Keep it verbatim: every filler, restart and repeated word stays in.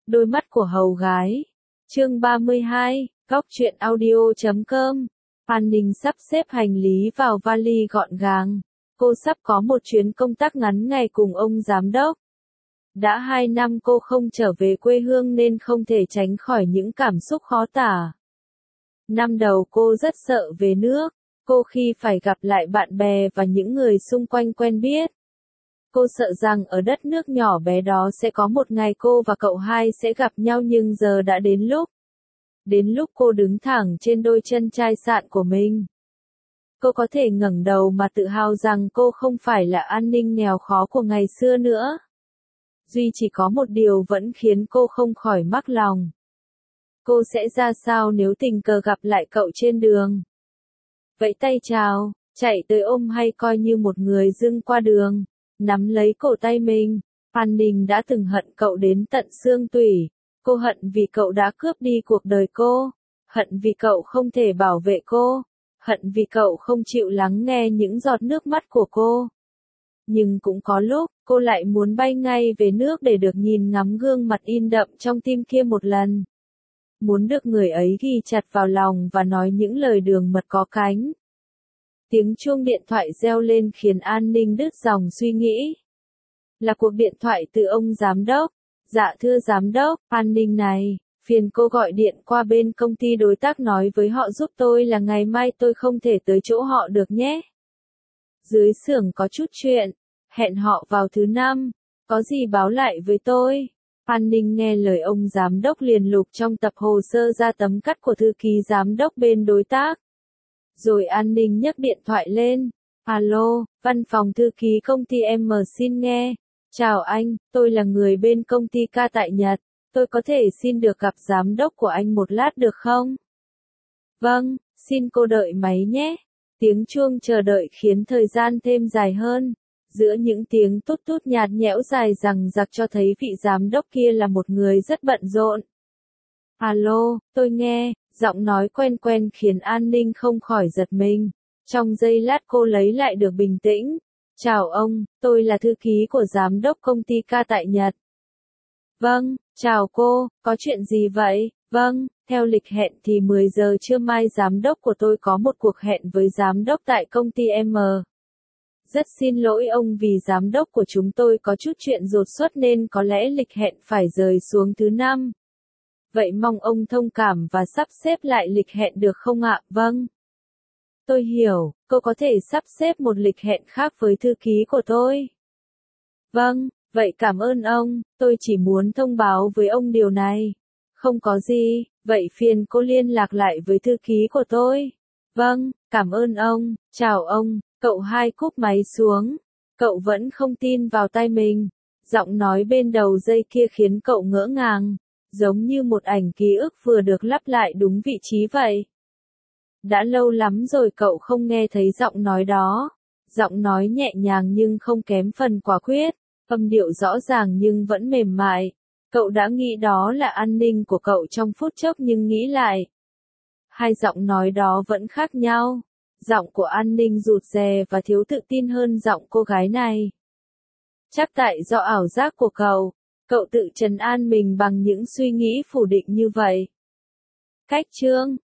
Đôi mắt của hầu gái. Chương ba mươi hai, góc truyện audio chấm com. An Ninh sắp xếp hành lý vào vali gọn gàng. Cô sắp có một chuyến công tác ngắn ngày cùng ông giám đốc. Đã hai năm cô không trở về quê hương nên không thể tránh khỏi những cảm xúc khó tả. Năm đầu cô rất sợ về nước, cô khi phải gặp lại bạn bè và những người xung quanh quen biết. Cô sợ rằng ở đất nước nhỏ bé đó sẽ có một ngày cô và cậu hai sẽ gặp nhau, nhưng giờ đã đến lúc. Đến lúc cô đứng thẳng trên đôi chân chai sạn của mình. Cô có thể ngẩng đầu mà tự hào rằng cô không phải là An Ninh nghèo khó của ngày xưa nữa. Duy chỉ có một điều vẫn khiến cô không khỏi mắc lòng. Cô sẽ ra sao nếu tình cờ gặp lại cậu trên đường? Vẫy tay chào, chạy tới ôm hay coi như một người dưng qua đường, nắm lấy cổ tay mình. An Ninh đã từng hận cậu đến tận xương tủy. Cô hận vì cậu đã cướp đi cuộc đời cô. Hận vì cậu không thể bảo vệ cô. Hận vì cậu không chịu lắng nghe những giọt nước mắt của cô. Nhưng cũng có lúc, cô lại muốn bay ngay về nước để được nhìn ngắm gương mặt in đậm trong tim kia một lần. Muốn được người ấy ghi chặt vào lòng và nói những lời đường mật có cánh. Tiếng chuông điện thoại reo lên khiến An Ninh đứt dòng suy nghĩ. Là cuộc điện thoại từ ông giám đốc. Dạ thưa giám đốc, An Ninh này, phiền cô gọi điện qua bên công ty đối tác nói với họ giúp tôi là ngày mai tôi không thể tới chỗ họ được nhé. Dưới xưởng có chút chuyện, hẹn họ vào thứ năm, có gì báo lại với tôi. An Ninh nghe lời ông giám đốc liền lục trong tập hồ sơ ra tấm cắt của thư ký giám đốc bên đối tác. Rồi An Ninh nhấc điện thoại lên. Alo, văn phòng thư ký công ty em xin nghe. Chào anh, tôi là người bên công ty ca tại Nhật. Tôi có thể xin được gặp giám đốc của anh một lát được không? Vâng, xin cô đợi máy nhé. Tiếng chuông chờ đợi khiến thời gian thêm dài hơn. Giữa những tiếng tút tút nhạt nhẽo dài rằng giặc cho thấy vị giám đốc kia là một người rất bận rộn. Alo, tôi nghe, giọng nói quen quen khiến An Ninh không khỏi giật mình. Trong giây lát cô lấy lại được bình tĩnh. Chào ông, tôi là thư ký của giám đốc công ty ca tại Nhật. Vâng, chào cô, có chuyện gì vậy? Vâng, theo lịch hẹn thì mười giờ trưa mai giám đốc của tôi có một cuộc hẹn với giám đốc tại công ty em. Rất xin lỗi ông vì giám đốc của chúng tôi có chút chuyện đột xuất nên có lẽ lịch hẹn phải rời xuống thứ năm. Vậy mong ông thông cảm và sắp xếp lại lịch hẹn được không ạ? Vâng. Tôi hiểu, cô có thể sắp xếp một lịch hẹn khác với thư ký của tôi. Vâng, vậy cảm ơn ông, tôi chỉ muốn thông báo với ông điều này. Không có gì, vậy phiền cô liên lạc lại với thư ký của tôi. Vâng, cảm ơn ông, chào ông, cậu hai cúp máy xuống. Cậu vẫn không tin vào tai mình. Giọng nói bên đầu dây kia khiến cậu ngỡ ngàng, giống như một ảnh ký ức vừa được lắp lại đúng vị trí vậy. Đã lâu lắm rồi cậu không nghe thấy giọng nói đó. Giọng nói nhẹ nhàng nhưng không kém phần quả quyết, âm điệu rõ ràng nhưng vẫn mềm mại. Cậu đã nghĩ đó là An Ninh của cậu trong phút chốc nhưng nghĩ lại. Hai giọng nói đó vẫn khác nhau. Giọng của An Ninh rụt rè và thiếu tự tin hơn giọng cô gái này. Chắc tại do ảo giác của cậu, cậu tự trấn an mình bằng những suy nghĩ phủ định như vậy. Cách chương